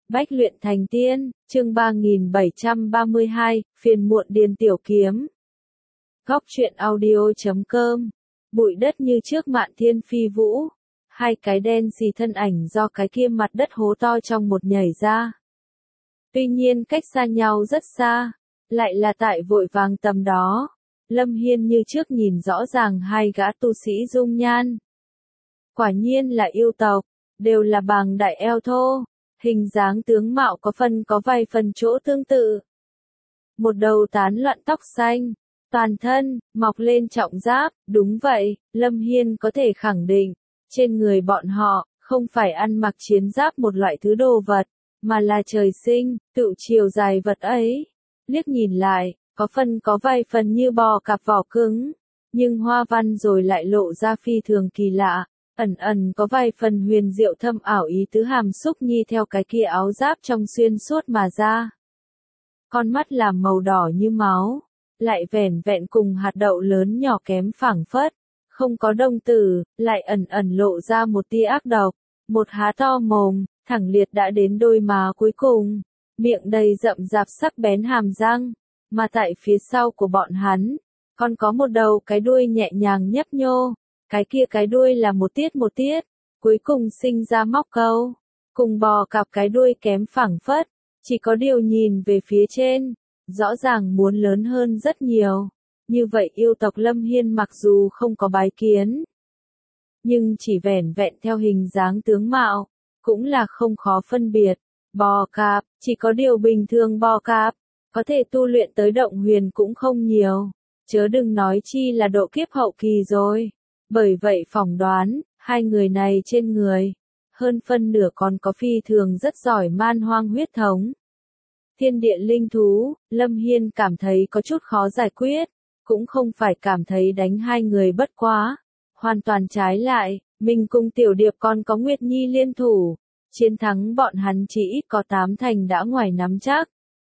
Bách luyện thành tiên, chương 3732, phiền muộn điền tiểu kiếm. Góc truyện audio.com. Bụi đất như trước mạn thiên phi vũ. Hai cái đen xì thân ảnh do cái kia mặt đất hố to trong một nhảy ra. Tuy nhiên cách xa nhau rất xa, lại là tại vội vàng tầm đó. Lâm Hiên như trước nhìn rõ ràng hai gã tu sĩ dung nhan. Quả nhiên là yêu tộc, đều là bàng đại eo thô. Hình dáng tướng mạo có vài phần chỗ tương tự. Một đầu tán loạn tóc xanh, toàn thân, mọc lên trọng giáp, đúng vậy, Lâm Hiên có thể khẳng định, trên người bọn họ, không phải ăn mặc chiến giáp một loại thứ đồ vật, mà là trời sinh, tự chiều dài vật ấy. Liếc nhìn lại, có vài phần như bò cạp vỏ cứng, nhưng hoa văn rồi lại lộ ra phi thường kỳ lạ. Ẩn có vài phần huyền diệu thâm ảo ý tứ hàm xúc nhi theo cái kia áo giáp trong xuyên suốt mà ra. Con mắt làm màu đỏ như máu, lại vẻn vẹn cùng hạt đậu lớn nhỏ kém phảng phất, không có đồng tử, lại ẩn lộ ra một tia ác độc, một há to mồm, thẳng liệt đã đến đôi má cuối cùng, miệng đầy rậm rạp sắc bén hàm răng, mà tại phía sau của bọn hắn, còn có một đầu cái đuôi nhẹ nhàng nhấp nhô. Cái đuôi là một tiết, cuối cùng sinh ra móc câu, cùng bò cặp cái đuôi kém phảng phất, chỉ có điều nhìn về phía trên, rõ ràng muốn lớn hơn rất nhiều. Như vậy yêu tộc Lâm Hiên mặc dù không có bái kiến, nhưng chỉ vẻn vẹn theo hình dáng tướng mạo, cũng là không khó phân biệt. Bò cạp, chỉ có điều bình thường bò cạp, có thể tu luyện tới động huyền cũng không nhiều, chớ đừng nói chi là độ kiếp hậu kỳ rồi. Bởi vậy phỏng đoán, hai người này trên người, hơn phân nửa còn có phi thường rất giỏi man hoang huyết thống. Thiên địa linh thú, Lâm Hiên cảm thấy có chút khó giải quyết, cũng không phải cảm thấy đánh hai người bất quá. Hoàn toàn trái lại, mình cùng Tiểu Điệp còn có Nguyệt Nhi liên thủ, chiến thắng bọn hắn chỉ ít có 8 thành đã ngoài nắm chắc.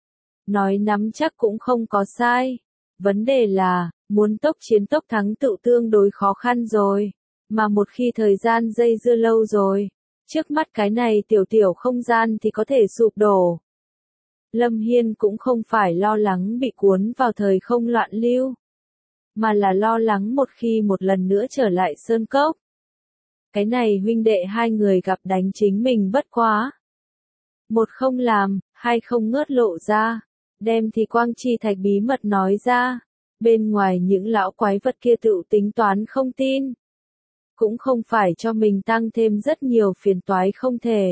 Nói nắm chắc cũng không có sai, vấn đề là, muốn tốc chiến tốc thắng tự tương đối khó khăn rồi, mà một khi thời gian dây dưa lâu rồi, trước mắt cái này tiểu không gian thì có thể sụp đổ. Lâm Hiên cũng không phải lo lắng bị cuốn vào thời không loạn lưu, mà là lo lắng một khi một lần nữa trở lại sơn cốc. Cái này huynh đệ hai người gặp đánh chính mình bất quá. Một không làm, hai không ngớt lộ ra, đem thì quang chi thạch bí mật nói ra. Bên ngoài những lão quái vật kia tự tính toán không tin. Cũng không phải cho mình tăng thêm rất nhiều phiền toái không thể.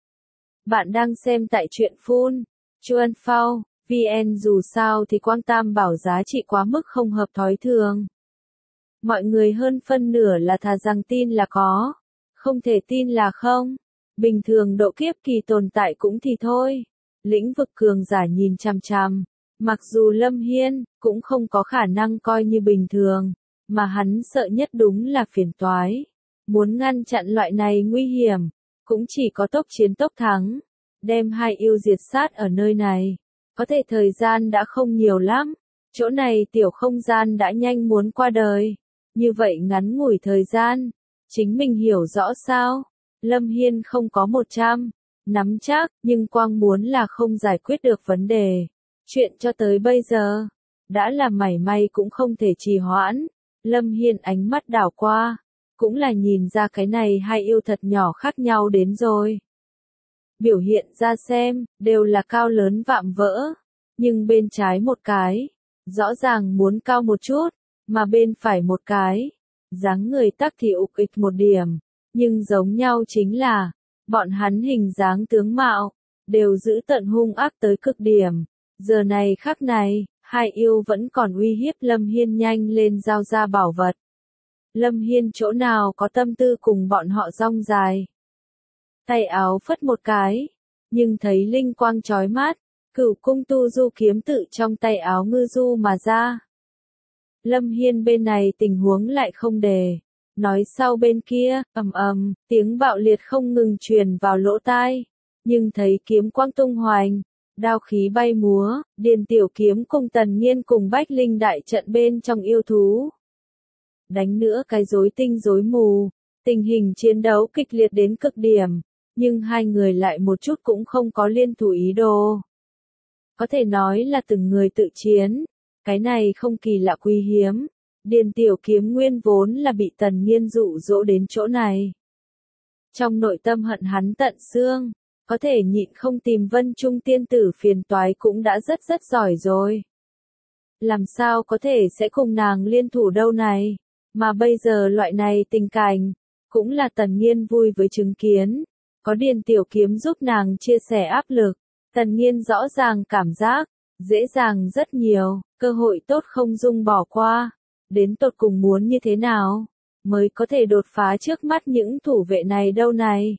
Bạn đang xem tại truyện phun. Chuan Phao, VN dù sao thì quang tam bảo giá trị quá mức không hợp thói thường. Mọi người hơn phân nửa là thà rằng tin là có. Không thể tin là không. Bình thường độ kiếp kỳ tồn tại cũng thì thôi. Lĩnh vực cường giả nhìn chằm chằm. Mặc dù Lâm Hiên cũng không có khả năng coi như bình thường, mà hắn sợ nhất đúng là phiền toái. Muốn ngăn chặn loại này nguy hiểm, cũng chỉ có tốc chiến tốc thắng, đem hai yêu diệt sát ở nơi này. Có thể thời gian đã không nhiều lắm, chỗ này tiểu không gian đã nhanh muốn qua đời. Như vậy ngắn ngủi thời gian, chính mình hiểu rõ sao? Lâm Hiên không có 100 nắm chắc, nhưng quang muốn là không giải quyết được vấn đề. Chuyện cho tới bây giờ, đã là mảy may cũng không thể trì hoãn. Lâm Hiên ánh mắt đảo qua, cũng là nhìn ra cái này hai yêu thật nhỏ khác nhau đến rồi. Biểu hiện ra xem, đều là cao lớn vạm vỡ, nhưng bên trái một cái, rõ ràng muốn cao một chút, mà bên phải một cái, dáng người tắc thì ục ịch một điểm, nhưng giống nhau chính là, bọn hắn hình dáng tướng mạo, đều giữ tận hung ác tới cực điểm. Giờ này khắc này, hai yêu vẫn còn uy hiếp Lâm Hiên nhanh lên giao ra bảo vật. Lâm Hiên chỗ nào có tâm tư cùng bọn họ rong dài. Tay áo phất một cái, nhưng thấy linh quang chói mắt, Cửu cung tu du kiếm tự trong tay áo ngư du mà ra. Lâm Hiên bên này tình huống lại không đề. Nói sau bên kia, tiếng bạo liệt không ngừng truyền vào lỗ tai. Nhưng thấy kiếm quang tung hoành. Đao khí bay múa, Điền Tiểu Kiếm cùng Tần Nghiên cùng Bách Linh đại trận bên trong yêu thú. Đánh nữa cái rối tinh rối mù, tình hình chiến đấu kịch liệt đến cực điểm, nhưng hai người lại một chút cũng không có liên thủ ý đồ. Có thể nói là từng người tự chiến, cái này không kỳ lạ quý hiếm. Điền Tiểu Kiếm nguyên vốn là bị Tần Nghiên dụ dỗ đến chỗ này. Trong nội tâm hận hắn tận xương, có thể nhịn không tìm Vân Trung tiên tử phiền toái cũng đã rất giỏi rồi. Làm sao có thể sẽ cùng nàng liên thủ đâu này, mà bây giờ loại này tình cảnh, cũng là Tần Nghiên vui với chứng kiến, có Điền Tiểu Kiếm giúp nàng chia sẻ áp lực, Tần Nghiên rõ ràng cảm giác, dễ dàng rất nhiều, cơ hội tốt không dung bỏ qua, đến tột cùng muốn như thế nào, mới có thể đột phá trước mắt những thủ vệ này đâu này.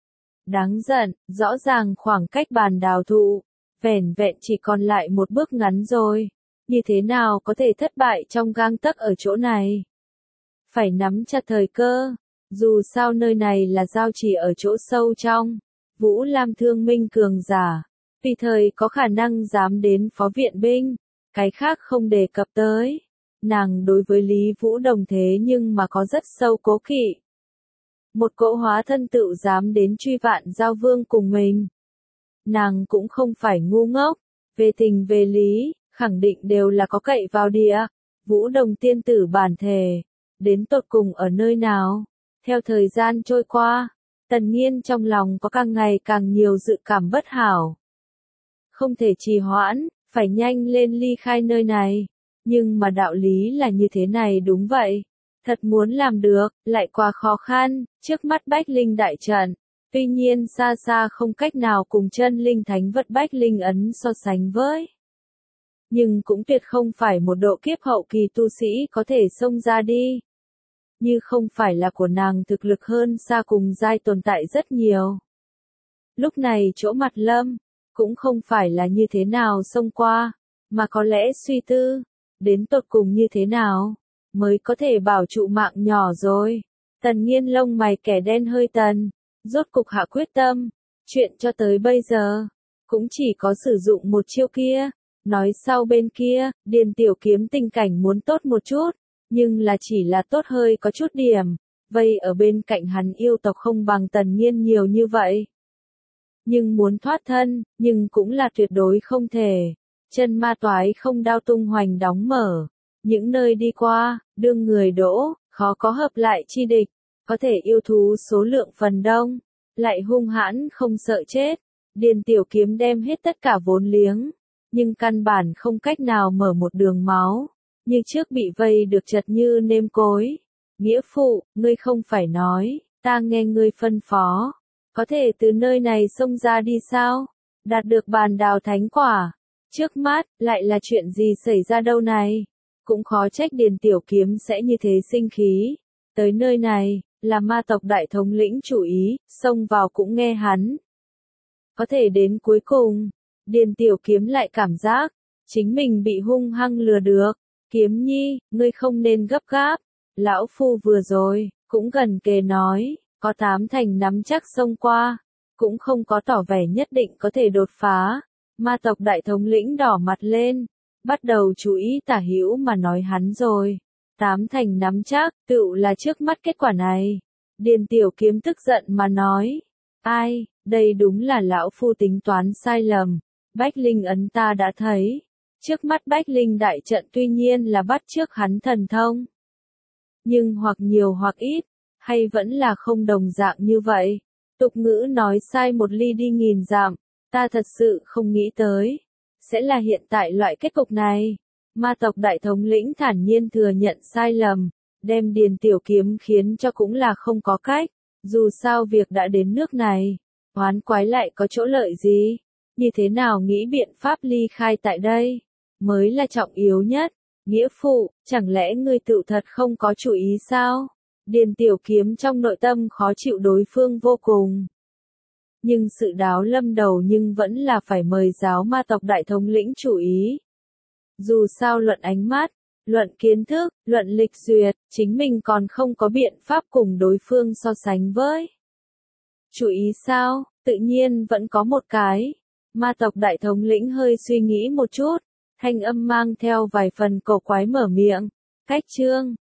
Đáng giận, rõ ràng khoảng cách bàn đào thụ, vẻn vẹn chỉ còn lại một bước ngắn rồi, như thế nào có thể thất bại trong gang tấc ở chỗ này. Phải nắm chặt thời cơ, dù sao nơi này là giao chỉ ở chỗ sâu trong, Vũ Lam thương minh cường giả, tùy thời có khả năng dám đến phó viện binh, cái khác không đề cập tới. Nàng đối với Lý Vũ Đồng thế nhưng mà có rất sâu cố kỵ. Một cỗ hóa thân tự dám đến truy vạn giao vương cùng mình. Nàng cũng không phải ngu ngốc, về tình về lý, khẳng định đều là có cậy vào địa. Vũ Đồng tiên tử bản thể, đến tột cùng ở nơi nào? Theo thời gian trôi qua, Tần Nghiên trong lòng có càng ngày càng nhiều dự cảm bất hảo. Không thể trì hoãn, phải nhanh lên ly khai nơi này. Nhưng mà đạo lý là như thế này đúng vậy. Thật muốn làm được, lại quá khó khăn, trước mắt Bách Linh đại trận. Tuy nhiên xa xa không cách nào cùng chân linh thánh vật Bách Linh ấn so sánh với. Nhưng cũng tuyệt không phải một độ kiếp hậu kỳ tu sĩ có thể xông ra đi. Như không phải là của nàng thực lực hơn xa cùng giai tồn tại rất nhiều. Lúc này chỗ mặt Lâm, cũng không phải là như thế nào xông qua, mà có lẽ suy tư, đến tột cùng như thế nào, mới có thể bảo trụ mạng nhỏ rồi. Tần Nghiên lông mày kẻ đen hơi tần, rốt cục hạ quyết tâm, chuyện cho tới bây giờ, cũng chỉ có sử dụng một chiêu kia. Nói sau bên kia, Điền Tiểu Kiếm tình cảnh muốn tốt một chút, nhưng là chỉ là tốt hơi có chút điểm, vây ở bên cạnh hắn yêu tộc không bằng Tần Nghiên nhiều như vậy. Nhưng muốn thoát thân, nhưng cũng là tuyệt đối không thể. Chân ma toái không đao tung hoành đóng mở, những nơi đi qua, đương người đỗ, khó có hợp lại chi địch, có thể yêu thú số lượng phần đông, lại hung hãn không sợ chết. Điền Tiểu Kiếm đem hết tất cả vốn liếng, nhưng căn bản không cách nào mở một đường máu, như trước bị vây được chật như nêm cối. Nghĩa phụ, ngươi không phải nói, ta nghe ngươi phân phó, có thể từ nơi này xông ra đi sao? Đạt được bàn đào thánh quả. Trước mắt, lại là chuyện gì xảy ra đâu này? Cũng khó trách Điền Tiểu Kiếm sẽ như thế sinh khí. Tới nơi này, là ma tộc đại thống lĩnh chủ ý, xông vào cũng nghe hắn. Có thể đến cuối cùng, Điền Tiểu Kiếm lại cảm giác, chính mình bị hung hăng lừa được. Kiếm nhi, ngươi không nên gấp gáp. Lão phu vừa rồi, cũng gần kề nói, có 8 thành nắm chắc xông qua, cũng không có tỏ vẻ nhất định có thể đột phá. Ma tộc đại thống lĩnh đỏ mặt lên, bắt đầu chú ý tả hữu mà nói hắn rồi. 8 thành nắm chắc, tựu là trước mắt kết quả này. Điền Tiểu Kiếm tức giận mà nói, ai, đây đúng là lão phu tính toán sai lầm. Bách Linh ấn ta đã thấy, trước mắt Bách Linh đại trận tuy nhiên là bắt chước hắn thần thông. Nhưng hoặc nhiều hoặc ít, hay vẫn là không đồng dạng như vậy. Tục ngữ nói sai một ly đi nghìn dặm, ta thật sự không nghĩ tới, sẽ là hiện tại loại kết cục này. Ma tộc đại thống lĩnh thản nhiên thừa nhận sai lầm, đem Điền Tiểu Kiếm khiến cho cũng là không có cách, dù sao việc đã đến nước này, oán quái lại có chỗ lợi gì, như thế nào nghĩ biện pháp ly khai tại đây, mới là trọng yếu nhất. Nghĩa phụ, chẳng lẽ ngươi tự thật không có chủ ý sao? Điền Tiểu Kiếm trong nội tâm khó chịu đối phương vô cùng. Nhưng sự đáo lâm đầu nhưng vẫn là phải mời giáo ma tộc đại thống lĩnh chủ ý. Dù sao luận ánh mắt, luận kiến thức, luận lịch duyệt, chính mình còn không có biện pháp cùng đối phương so sánh với. Chủ ý sao? Tự nhiên vẫn có một cái. Ma tộc đại thống lĩnh hơi suy nghĩ một chút, thanh âm mang theo vài phần cổ quái mở miệng. Cách chương